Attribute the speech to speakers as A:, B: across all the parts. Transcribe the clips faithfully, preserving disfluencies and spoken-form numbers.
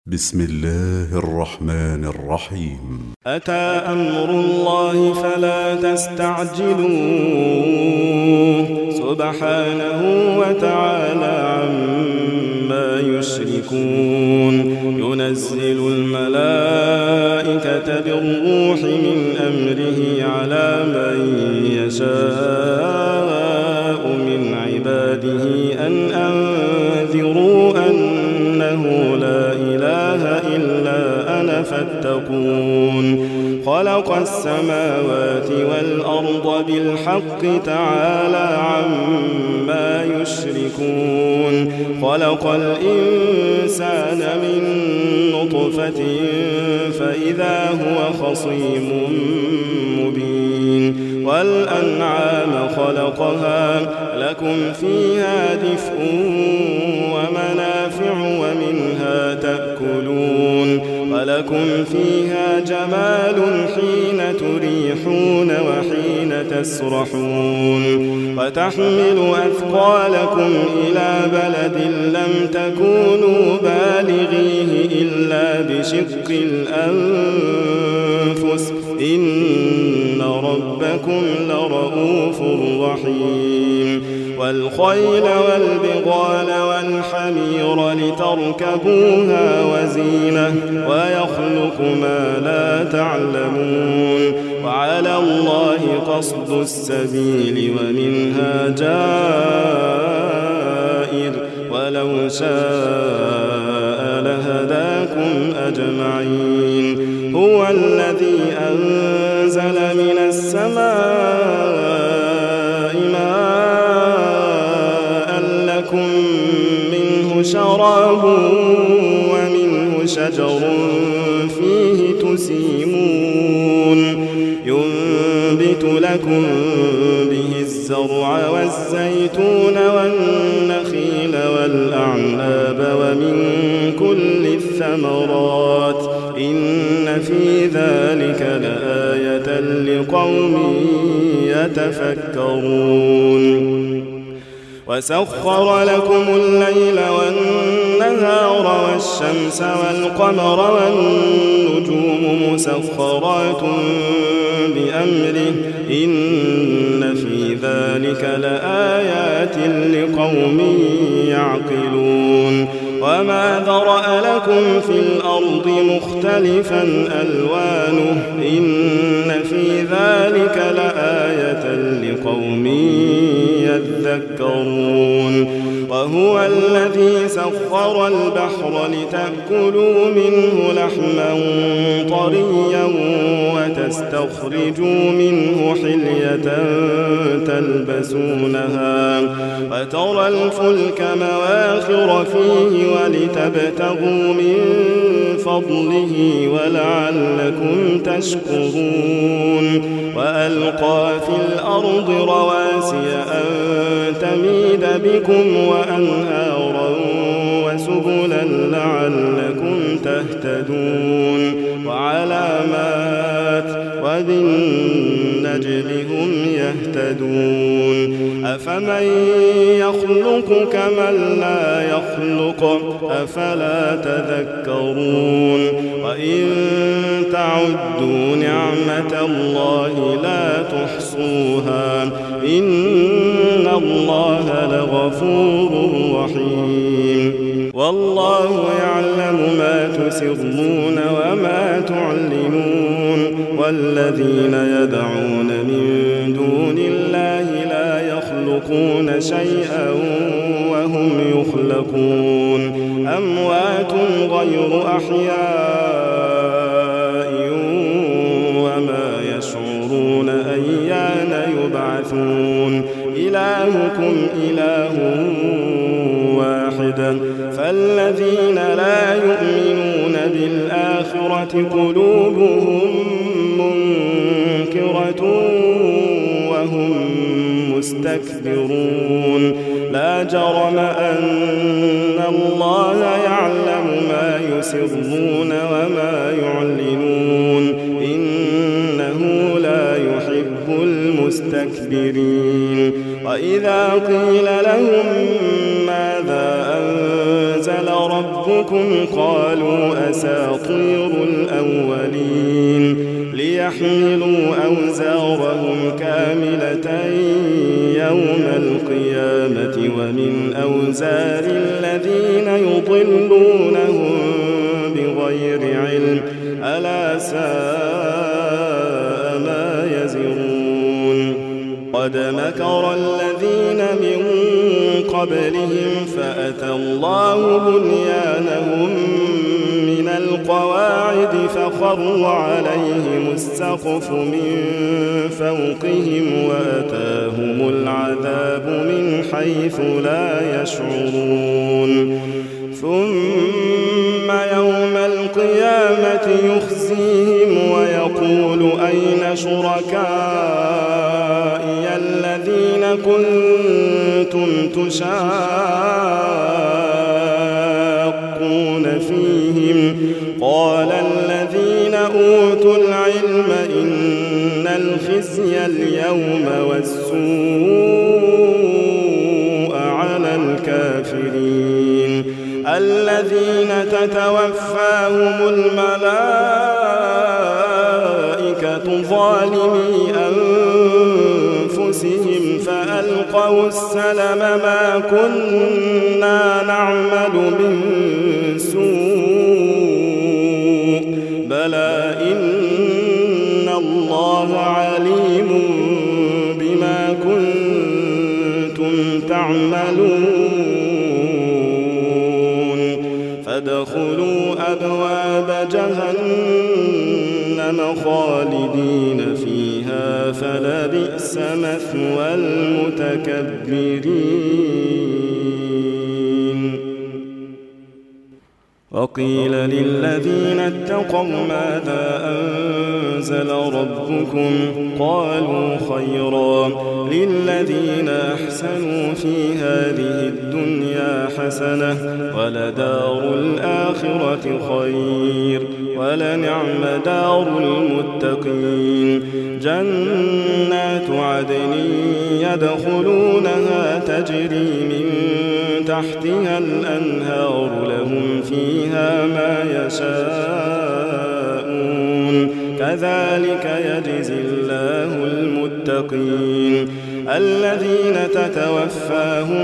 A: بسم الله الرحمن الرحيم.
B: أتى أمر الله فلا تستعجلوه سبحانه وتعالى عما يشركون. ينزل الملائكة بالروح من أمره على من يشاء من عباده أن أنذروا أنه لا إله إلا أنا فاتقون. خلق السماوات والأرض بالحق تعالى عما يشركون. خلق الإنسان من نطفة فإذا هو خصيم مبين. والأنعام خلقها لكم فيها دفء ومنافع ومنها تأكلون. ولكم فيها جمال حين تريحون وحين تسرحون. وتحمل أثقالكم إلى بلد لم تكونوا بالغيه إلا بشق الأنفس إن ربكم لرؤوف رحيم. والخيل والبغال والحمير لتركبوها وزينة ويخلق ما لا تعلمون. وعلى الله قصد السبيل ومنها جائر ولو شاء لهداكم أجمعين. هو الذي أنزل من السماء ماء لكم منه شراب ومنه شجر فيه تسيمون. ينبت لكم به الزرع والزيتون والنخيل والأعناب ومن كل الثمرات إن في ذلك لآية لقوم يتفكرون. وسخر لكم الليل والنهار والشمس والقمر والنجوم مسخرات بأمره إن في ذلك لآيات لقوم يعقلون. وما ذرأ لكم في الأرض مختلفا ألوانه إن في ذلك لآية لقوم يذكرون. وهو الذي سخر البحر لتأكلوا منه لحما طريا وتستخرجوا منه حلية تلبسونها وترى الفلك مواخر فيه ولتبتغوا من فضله ولعلكم تشكرون. وألقى في الأرض رواسي أن تميد بكم وأنهارا وسبلا لعلكم تهتدون. وعلامات وبالنجم هم يهتدون. أفمن يخلق كمن لا يخلق أفلا تذكرون. وإن تعدوا نعمة الله لا تحصوها إن الله لغفور رحيم. والله يعلم ما تسرون وما تعلنون. والذين يدعون من دون الله لا يخلقون شيئا وهم يخلقون. أموات غير أحياء وما يشعرون أيان يبعثون. إلهكم إله واحد فالذين لا يؤمنون بالآخرة قلوبهم منكرة وهم مستكبرون. لا جرم أن الله يعلم ما يسرون وما يعلنون إنه لا يحب المستكبرين. وإذا قيل لهم ماذا أنزل ربكم ربكم قالوا أساطير الأولين ليحملوا أوزارهم كاملة يوم القيامة ومن أوزار الذين يضلونهم بغير علم ألا ساء ما يزرون قد مكر الذين من قبلهم فأتى الله بنيانهم من القواعد فخر عليهم السقف من فوقهم وأتاهم العذاب من حيث لا يشعرون ثم يوم القيامة يخزيهم ويقول أين شركائي الذين كنتم تشاقون فيهم قال الذين أوتوا العلم إن الخزي اليوم والسوء على الكافرين الذين تتوفاهم الملائكة ظالمي أنفسهم فألقوا السلم ما كنا نعمل من سوء بلى إن الله عليم بما كنتم تعملون فادخلوا أبواب جهنم خالدين فيها فلبئس مثوى المتكبرين وقيل للذين اتقوا ماذا أنزل ربكم قالوا خيرا للذين أحسنوا في هذه الدنيا حسنة ولدار الآخرة خير ولنعم دار المتقين جنات عدن يدخلونها تجري من تحتها الأنهار لهم فيها ما يشاءون كذلك يجزي الله المتقين الذين تتوفاهم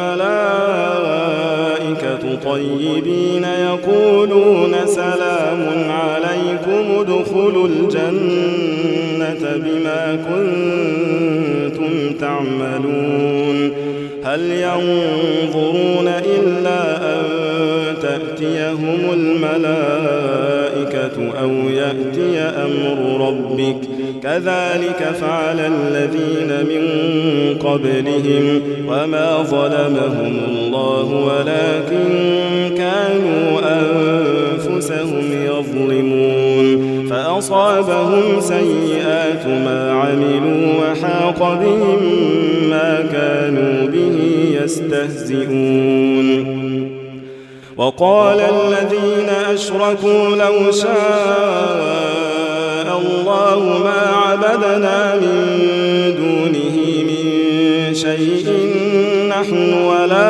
B: الملائكة طيبين يقولون سلام عليكم ادخلوا الجنة بما كنتم تعملون هل ينظرون إلا أن تأتيهم الملائكة أو يأتي أمر ربك كذلك فعل الذين من قبلهم وما ظلمهم الله ولكن كانوا أنفسهم يظلمون فأصابهم سيئات ما عملوا وحاق بهم ما كانوا به يستهزئون وقال الذين أشركوا لو شاء الله ما عبدنا من دونه من شيء نحن ولا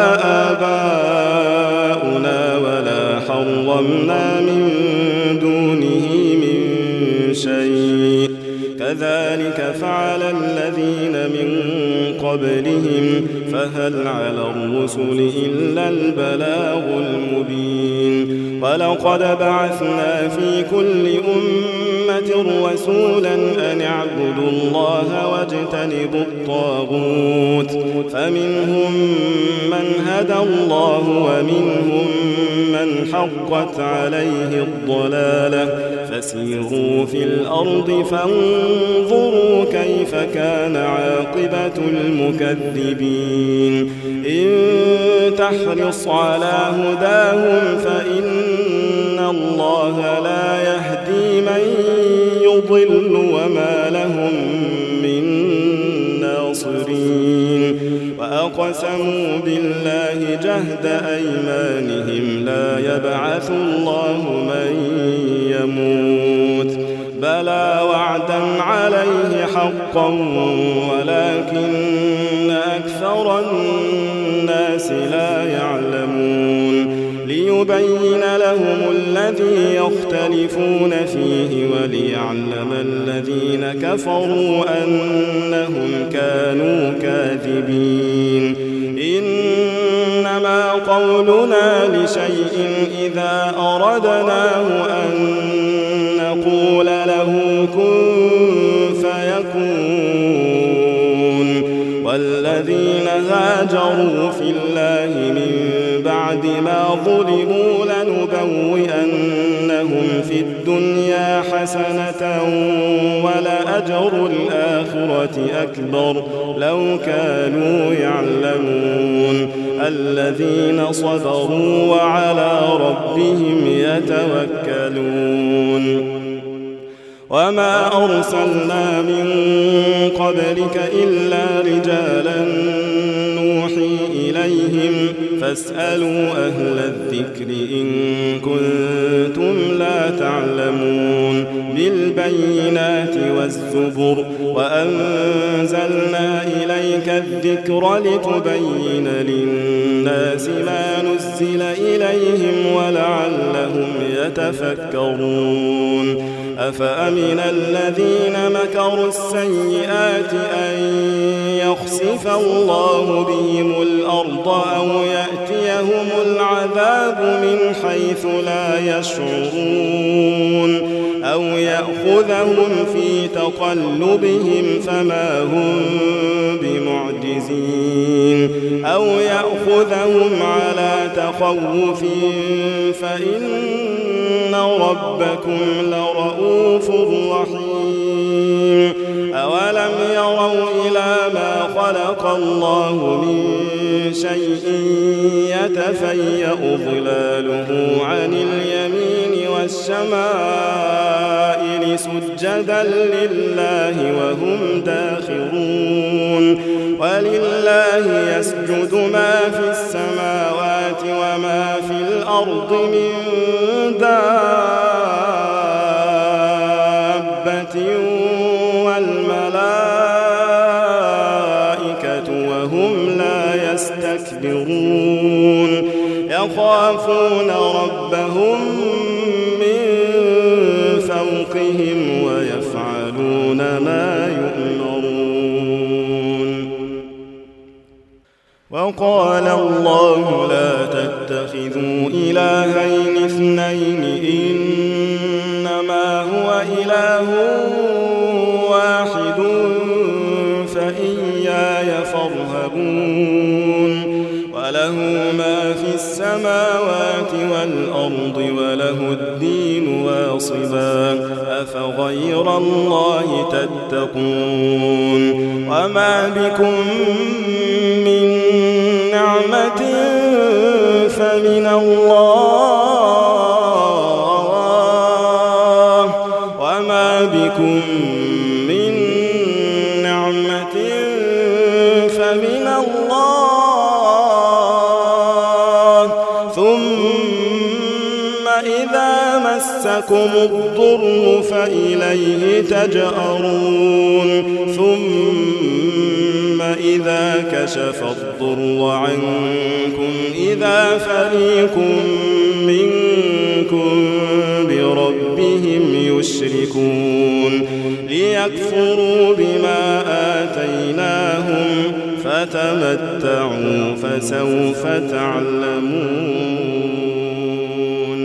B: آباؤنا ولا حرمنا من دونه من شيء كذلك فعل الذين من قبلهم فهل على الرسل إلا البلاغ المبين ولقد بعثنا في كل أمة رسولا أن اعبدوا الله واجتنبوا الطاغوت فمنهم من هدى الله ومنهم من حقت عليه الضلالة فسيروا في الأرض فانظروا كيف كان عاقبة المكذبين إن تحرص على هداهم فإن الله لا يهدي من يضل وما لهم من ناصرين وأقسموا بالله جهد أيمانهم لا يبعث الله من يموت بلى وعدا عليه حقا ولكن أكثر الناس لا يعلمون لينذر لتبين لهم الذي يختلفون فيه وليعلم الذين كفروا أنهم كانوا كاذبين إنما قولنا لشيء إذا أردناه أن نقول له كن فيكون والذين هاجروا في الله من بعد ما ظلموا لنبوئنهم في الدنيا حسنة ولأجر الآخرة أكبر لو كانوا يعلمون الذين صبروا وعلى ربهم يتوكلون وما أرسلنا من قبلك إلا رجالا نوحي إليهم فاسألوا أهل الذكر إن كنتم لا تعلمون بالبينات والزبر وأنزلنا إليك الذكر لتبين للناس ما نزل إليهم ولعلهم يتفكرون أفأمن الذين مكروا السيئات أن يخسف الله بهم الأرض أو يأتيهم العذاب من حيث لا يشعرون أو يأخذهم في تقلبهم فما هم بمعجزين أو يأخذهم على تخوف فإن ربكم لرؤوف رحيم أولم يروا إلى ما خلق الله من شيء يتفيأ ظلاله عن اليمين والشمائل سجدا لله وهم داخرون ولله يسجد ما في السماوات وما في الأرض من دابة والملائكة وهم لا يستكبرون يخافون ربهم من فوقهم ويفعلون ما يؤمرون وقال الله لا تتخذوا إلهين اثنين إنما هو إله واحد فإياي فارهبون وله ما في السماوات والأرض وله الدين واصبا أفغير الله تتقون وما بكم من نعمة فمن الله وما بكم من نعمة فمن الله ثم إذا مسكم الضر فإليه تجأرون ثم إذا كشف الضر عنكم إذا فريق منكم بربهم يشركون ليكفروا بما آتيناهم فتمتعوا فسوف تعلمون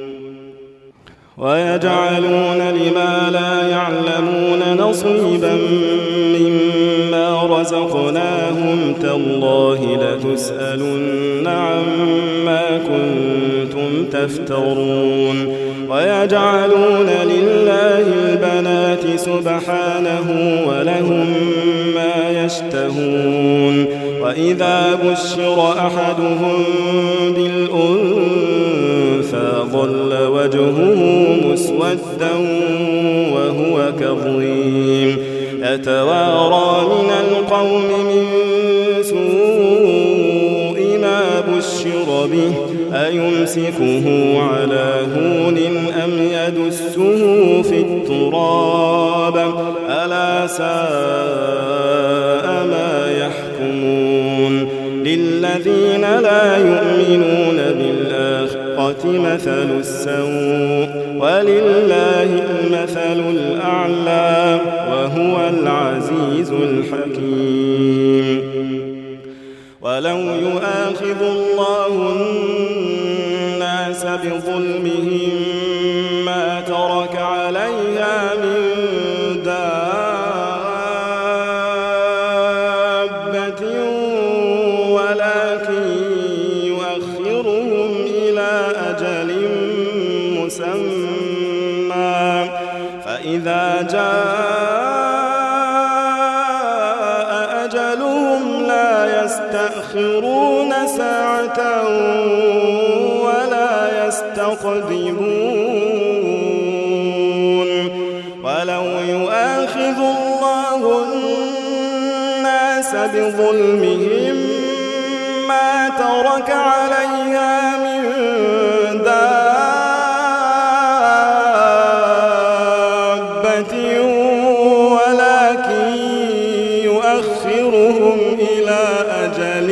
B: ويجعلون لما لا يعلمون نصيبا مما رزقناهم تالله لتسألن عما كنتم تفترون ويجعلون لله البنات سبحانه ولهم ما يشتهون وإذا بشر أحدهم بالأنثى ظل وجهه مسودا وهو كظيم يتوارى من القوم من سوء ما بشر به أيمسكه على هون أم يدسه في التراب ألا ساء ما يحكمون للذين لا يؤمنون بالآخرة الآخرة مثل السوء ولله المثل الأعلى وهو العزيز الحكيم. ولو يؤاخذ الله الناس بظلمهم ما ترك عليها من دابة ولكن يؤخرهم إلى أجل مسمى فإذا جاء أجلهم لا يستأخرون ساعة ولا يستقدمون. ولو يؤاخذ الله الناس بظلمهم ما ترك عليها من دابة ولكن يؤخرهم إلى أجل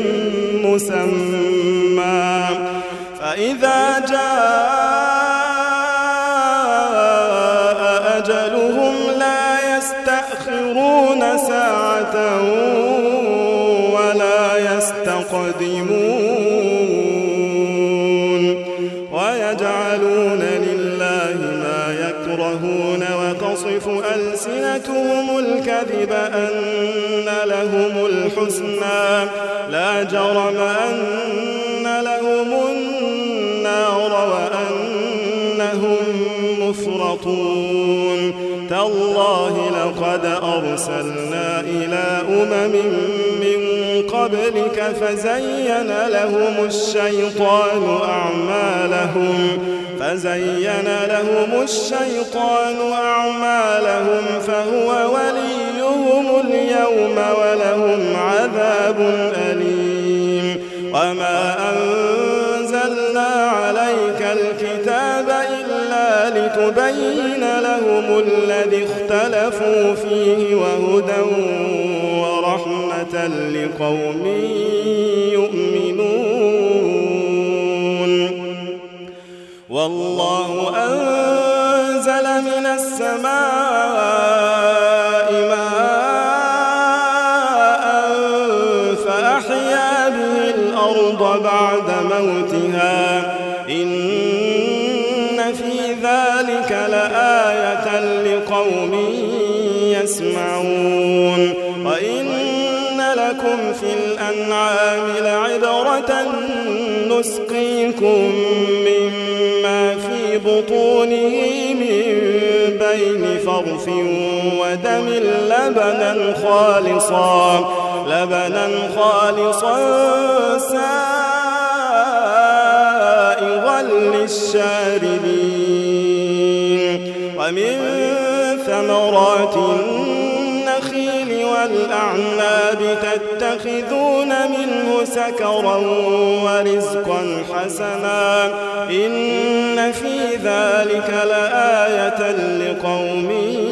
B: مسمى فإذا جاء أجلهم لا يستأخرون ساعة ولا يستقدمون. ويجعلون لله ما يكرهون وتصف ألسنتهم الكذب أن لهم الحسنى لا جرم أن لهم النار وأنهم مفرطون. تالله لقد أرسلنا إلى أمم من قبلك فزين لهم الشيطان أعمالهم فزين لهم الشيطان أعمالهم فهو وليهم اليوم ولهم عذاب أليم. وما أنزلنا عليك الكتاب إلا لتبين لهم الذي اختلفوا فيه وهدى ورحمة لقوم يؤمنون. والله أنزل من السماء ماء فأحيا به الأرض بعد موتها إن في ذلك لآية لقوم يسمعون. وإن لكم في الأنعام لعبرة نسقيكم مما في بطونه من بين فرث ودم لبنا خالصا لبنا خالصا سائغا للشاربين. ومن ثمرات النخيل والأعناب تتخذون منه سكرا ورزقا حسنا إن في ذلك لآية لقوم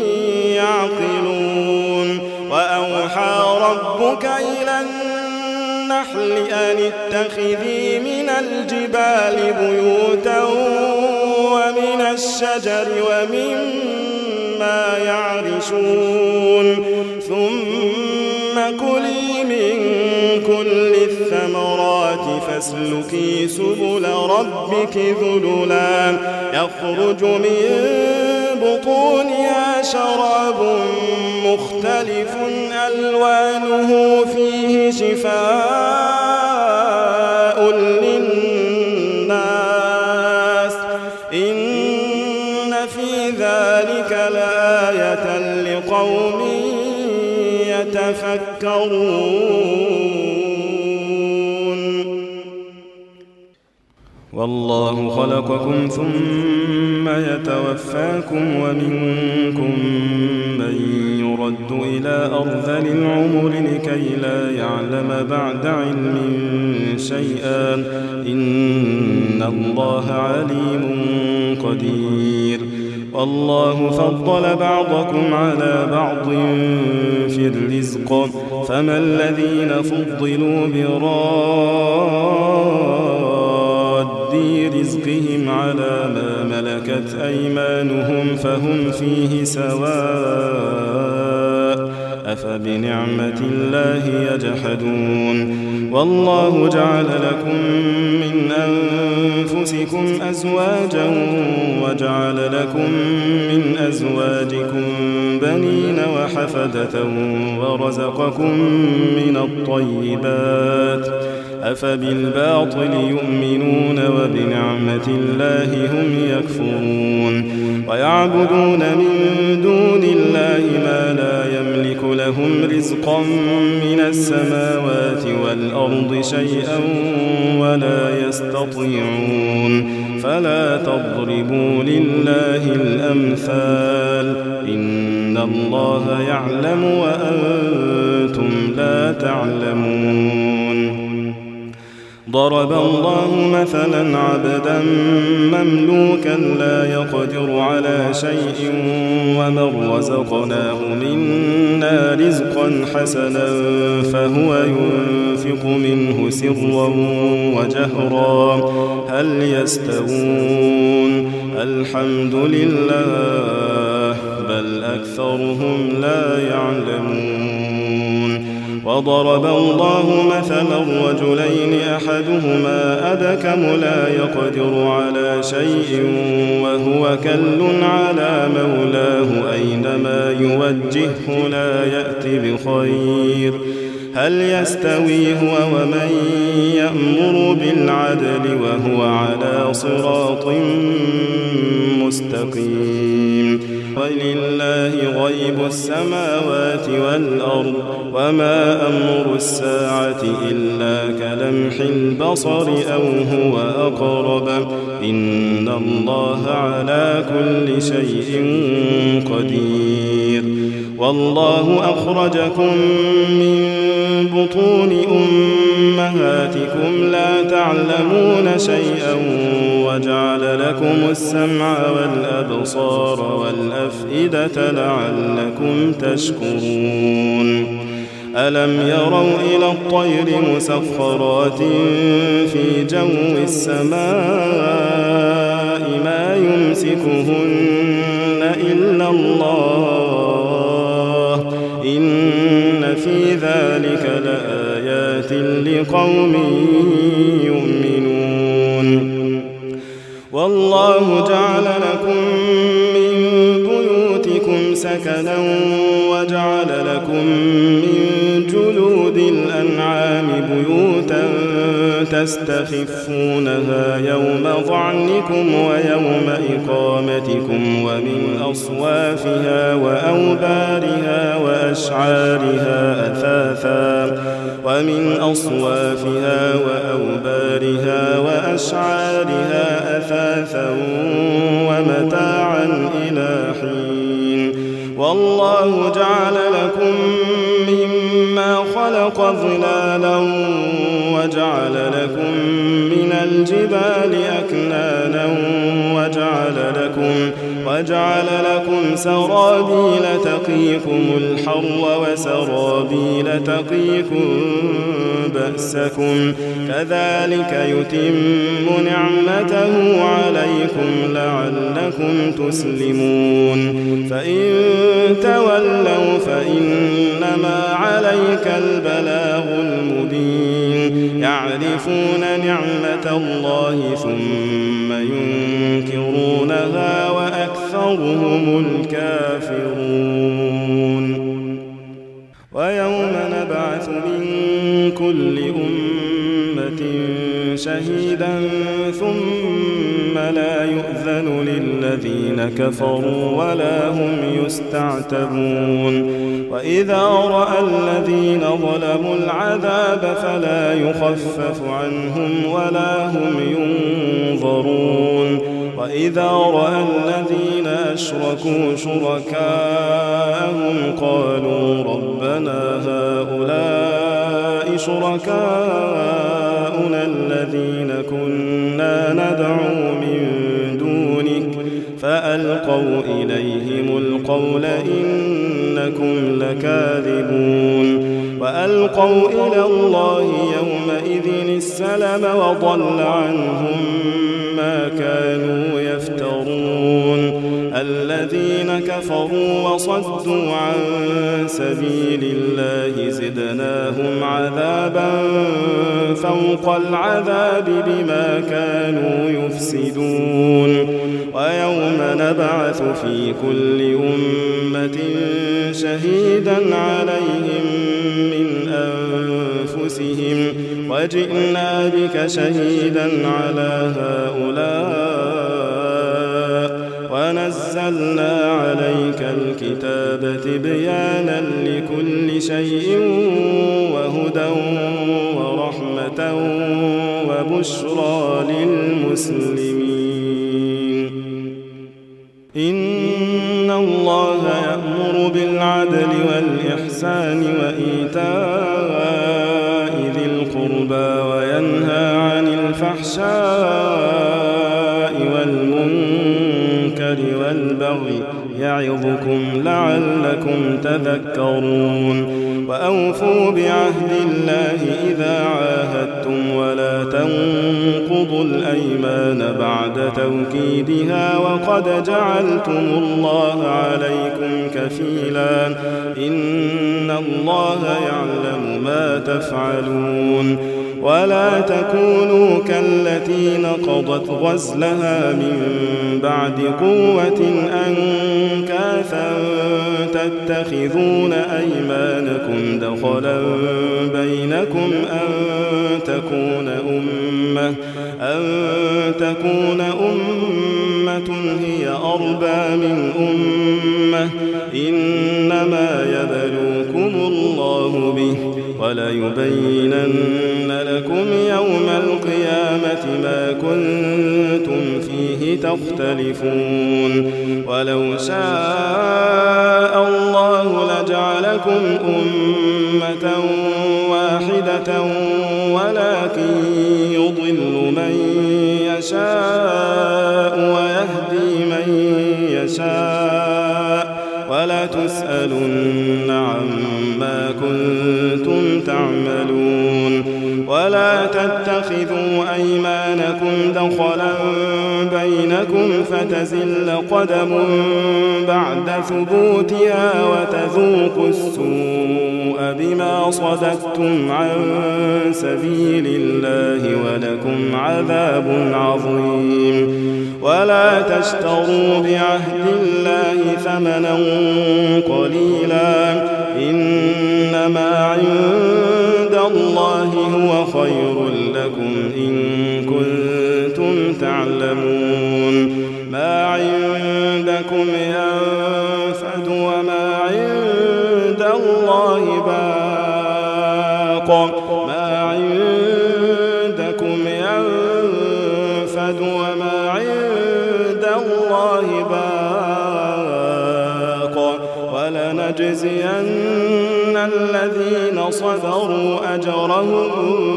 B: يعقلون. وأوحى ربك إلى النحل أن اتخذي من الجبال بيوتا ومن الشجر ومما يعرشون ثم كلي من كل الثمرات فاسلكي سبل ربك ذللا يخرج من بطونها شراب مختلف ألوانه فيه شفاء للناس إن في ذلك لآية لقوم يتفكرون. والله خلقكم ثم يتوفاكم ومنكم من يرد إلى أرذل العمر لكي لا يعلم بعد علم شيئا إن الله عليم قدير. والله فضل بعضكم على بعض في الرزق فما الذين فضلوا براد رد رزقهم على ما ملكت أيمانهم فهم فيه سواء أفبنعمة الله يجحدون والله جعل لكم من أنفسكم أزواجا وجعل لكم من أزواجكم بنين وحفدة ورزقكم من الطيبات أفبالباطل يؤمنون وبنعمة الله هم يكفرون ويعبدون من دون الله ما لا يملك لهم رزقا من السماوات والأرض شيئا ولا يستطيعون فلا تضربوا لله الأمثال إن الله يعلم وأنتم لا تعلمون ضرب الله مثلا عبدا مملوكا لا يقدر على شيء ومن رزقناه منا رزقا حسنا فهو ينفق منه سرا وجهرا هل يستوون الحمد لله بل أكثرهم لا يعلمون وضرب الله مثلا رجلين أحدهما أبكم لا يقدر على شيء وهو كل على مولاه أينما يوجهه لا يأتي بخير هل يستوي هو ومن يأمر بالعدل وهو على صراط مستقيم ولله غيب السماوات والأرض وما أمر الساعة إلا كلمح البصر أو هو أقرب إن الله على كل شيء قدير والله أخرجكم من بطون أمهاتكم لا تعلمون شيئا وجعل لكم السمع والأبصار والأفئدة لعلكم تشكرون ألم يروا إلى الطير مسخرات في جو السماء ما يمسكهن إلا الله إن في ذلك لآيات لقوم يؤمنون والله جعل لكم من بيوتكم سكنا وجعل لكم من جلود الأنعام بيوتا تستخفونها يوم ظعنكم ويوم إقامتكم ومن أصوافها وأوبارها وأشعارها أثاثا ومن أصوافها وأوبارها وأشعارها أثاثا ومتاعا إلى حين والله جعل لكم مما خلق ظلالا وجعل لكم من الجبال أكنانا وجعل لكم وجعل لكم سرابيل تقيكم الحر وسرابيل تقيكم بأسكم كذلك يتم نعمته عليكم لعلكم تسلمون فإن تولوا فإنما عليك البلاغ المبين يعرفون نعمة الله ثم ينكرونها وأكثرهم الكافرون ويوم نبعث من كل أمة شهيدا ثم لا يؤذن للذين كفروا ولا هم يستعتبون وإذا رأى الذين ظلموا العذاب فلا يخفف عنهم ولا هم ينظرون وإذا رأى الذين أشركوا شركاءهم قالوا ربنا هؤلاء شركاؤنا الذين كنا ندعو من دونك فألقوا إليهم القول إنكم لكاذبون وألقوا إلى الله يومئذ السلام استسلم وضل عنهم ما كانوا يفترون الذين كفروا وصدوا عن سبيل الله زدناهم عذابا فوق العذاب بما كانوا يفسدون ويوم نبعث في كل أمة شهيدا عليهم من أنفسهم وجئنا بك شهيدا على هؤلاء ونزلنا عليك الكتاب تبيانا لكل شيء وهدى ورحمة وبشرى للمسلمين إن الله يأمر بالعدل والإحسان وإيتاء ذي القربى وينهى عن الفحشاء والمنكر والبغي يعظكم لعلكم تذكرون وأوفوا بعهد الله إذا عاهدتم ولا تنقضوا الأيمان بعد توكيدها وقد جعلتم الله عليكم كفيلا إن الله يعلم ما تفعلون ولا تكونوا كالتي نقضت غزلها من بعد قوة أنكاثا تتخذون أيمانكم دخلا بينكم أن تكون أمة أن تكون أمة هي أربى من أمة إنما يبلوكم الله به وليبينن لكم يوم القيامة ما كنتم فيه تختلفون ولو شاء الله لجعلكم أمة واحدة ولكن يضل من يشاء ويهدي من يشاء ولا تسألن عما كنتم تعملون ولا تتخذوا أيمانكم دخلا بينكم فتزل قدم بعد ثبوتها وتذوقوا السوء بما صددتم عن سبيل الله ولكم عذاب عظيم ولا تشتروا بعهد الله ثمنا قليلا إنما عند الله هو خير لكم إن كنتم تعلمون ما عندكم ينفد وما عند الله باق ما عندكم ينفد وما عند الله باق ولنجزين الذين صبروا أجرهم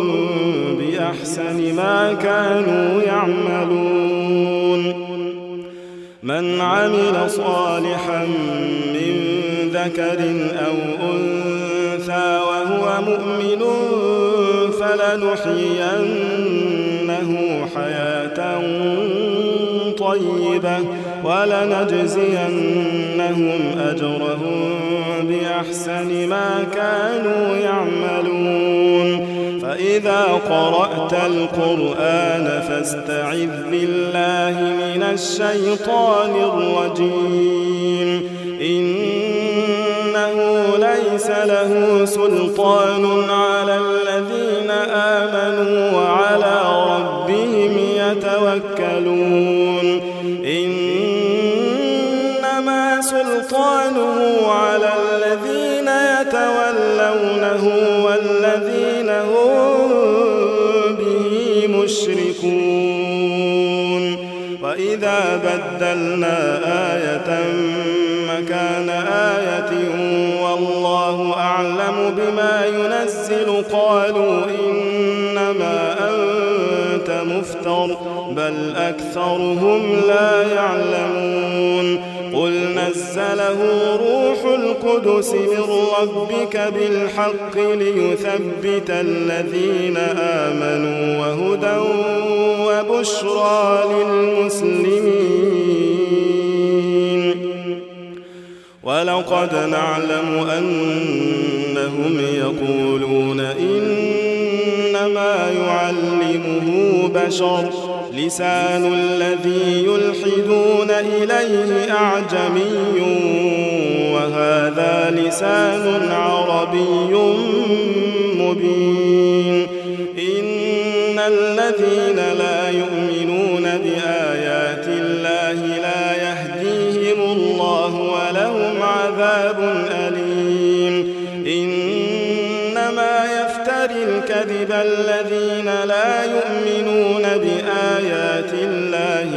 B: بأحسن ما كانوا يعملون من عمل صالحا من ذكر أو أنثى وهو مؤمن فلنحيينه حياة طيبة ولنجزينهم أجرهم بأحسن ما كانوا يعملون فإذا قرأت القرآن فاستعذ بالله من الشيطان الرجيم إنه ليس له سلطان على الذين آمنوا وعلى ربهم يتوكلون إنما سلطانه على الذين يتولونه والذين هم به مشركون وإذا بدلنا آية مكان آية والله أعلم بما ينزل قالوا إنما أنت مفتر بل أكثرهم لا يعلمون قل نزله روح القدس من ربك بالحق ليثبت الذين آمنوا وهدى وبشرى للمسلمين ولقد نعلم أنهم يقولون إنما يعلمه بشر لسان الذي يلحدون إليه أعجمي وهذا لسان عربي مبين إن الذين لا يؤمنون بآيات الله لا يهديهم الله ولهم عذاب أليم إنما يفتري الكذب الذين لا يؤمنون بآيات الله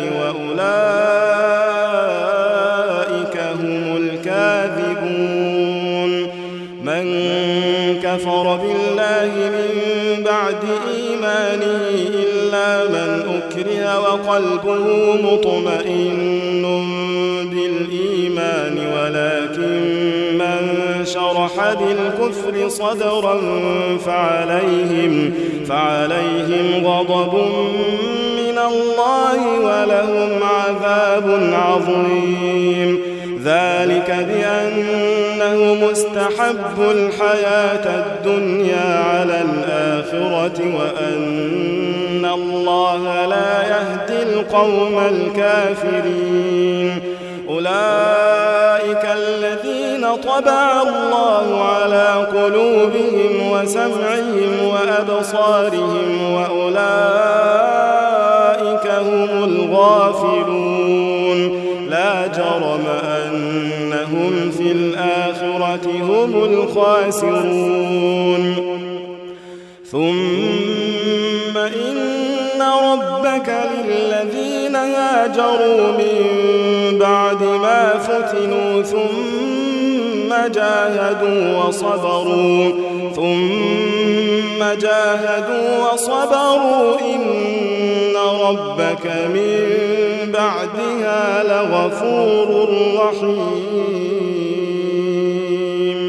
B: وأولئك هم الكاذبون من كفر بالله من بعد إيمانه إلا من أكره وقلبه مطمئن بالإيمان ولكن من شرح بالكفر صدرا فعليهم, فعليهم غضب من الله ولهم عذاب عظيم ذلك بأنهم استحبوا الحياة الدنيا على الآخرة وأن الله لا يهدي القوم الكافرين أولئك الذين طبع الله على قلوبهم وسمعهم وأبصارهم وأولئك هم الغافلون لا جرم أنهم في الآخرة هم الخاسرون ثم إن ربك للذين هاجروا من بعد ما فتنوا ثم جاهدوا وصبروا ثم جاهدوا وصبروا إن ربك من بعدها لغفور رحيم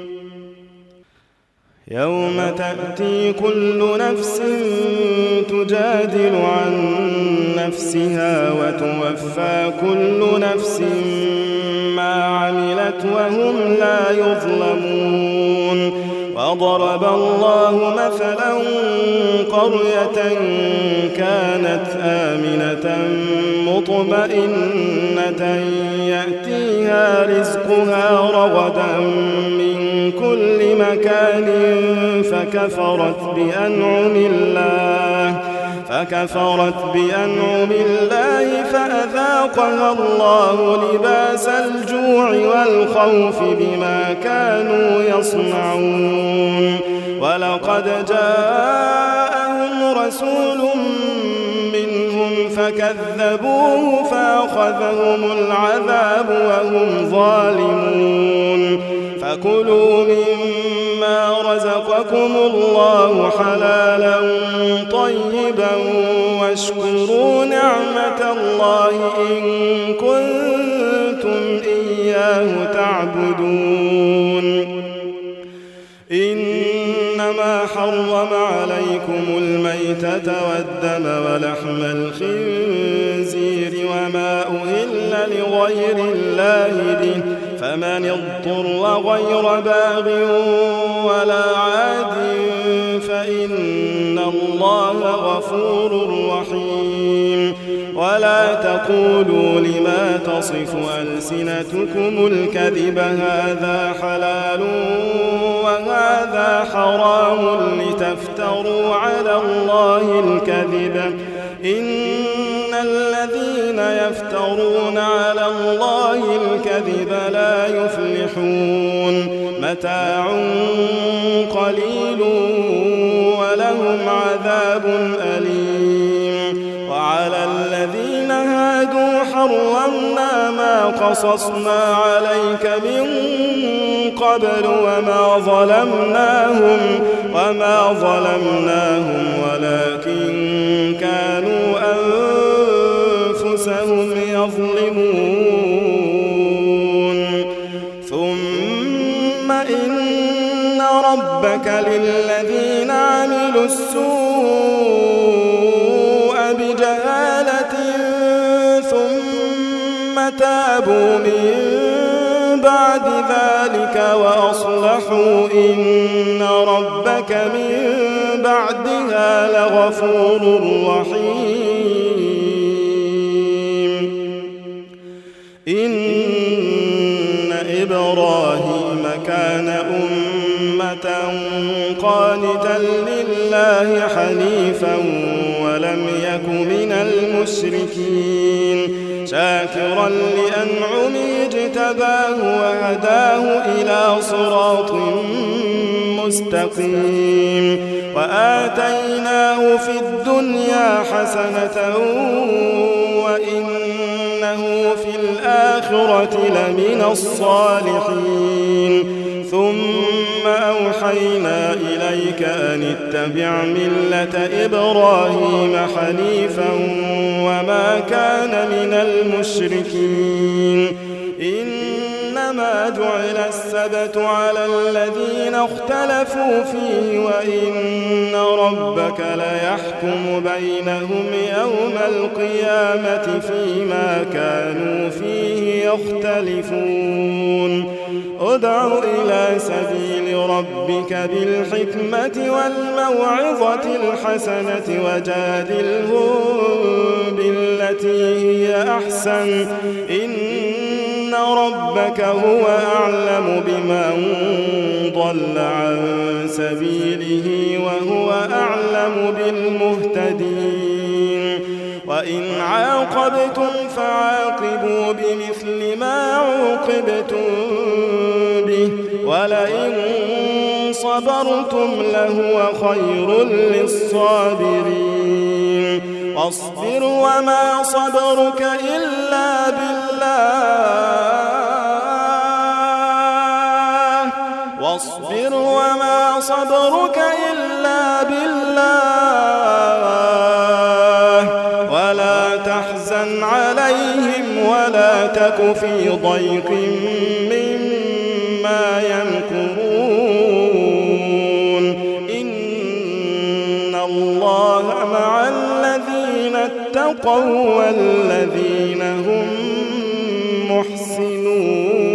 B: يوم تأتي كل نفس تجادل عن نفسها وتوفى كل نفس ما عملت وهم لا يظلمون وضرب الله مثلا قرية كانت آمنة مطمئنة يأتيها رزقها رغدا من كل مكان فكفرت بأنعم الله فكفرت بأنعم الله فأذاقها الله لباس الجوع والخوف بما كانوا يصنعون ولقد جاءهم رسول منهم فكذبوه فأخذهم العذاب وهم ظالمون فكلوا مما رزقكم الله حلالا طيبا واشكروا نعمة الله إن كنتم إياه تعبدون إنما حرم عليكم الميتة والدم ولحم الخنزير وما أهل لغير الله به فمن اضطر غير باغ ولا عاد فإن الله غفور رحيم ولا تقولوا لما تصف ألسنتكم الكذب هذا حلال وهذا حرام لتفتروا على الله الكذب إن الذين يفترون على الله الكذب لا يفلحون متاع قليل ولهم عذاب أليم وعلى الذين هادوا حرمنا ما قصصنا عليك من قبل وما ظلمناهم وما ظلمناهم ولكن كانوا أنفسهم يظلمون ربك للذين عملوا السوء بجهالة ثم تابوا من بعد ذلك وأصلحوا إن ربك من بعدها لغفور رحيم. إن إبراهيم كان أمة قانتا لله حنيفا ولم يك من المشركين شاكرا لأنعمه اجتباه وهداه إلى صراط مستقيم وآتيناه في الدنيا حسنة وإنه في الآخرة لمن الصالحين. ثم أوحينا إليك أن اتبع ملة إبراهيم حنيفا وما كان من المشركين. إنما جعل السبت على الذين اختلفوا فيه وإن ربك ليحكم بينهم يوم القيامة فيما كانوا فيه يختلفون. ادع إلى سبيل ربك بالحكمة والموعظة الحسنة وجادلهم بالتي هي أحسن إن ربك هو أعلم بمن ضل عن سبيله وهو أعلم بالمهتدين. وإن عاقبتم فعاقبوا بمثل ما عوقبتم به ولئن صبرتم لهو خير للصابرين. واصبر وما صبرك إلا بالله واصبر وما صبرك إلا بالله ولا تحزن عليهم ولا تك في ضيق مما يمكرون. إن الله مع الذين اتقوا والذين هم محسنون.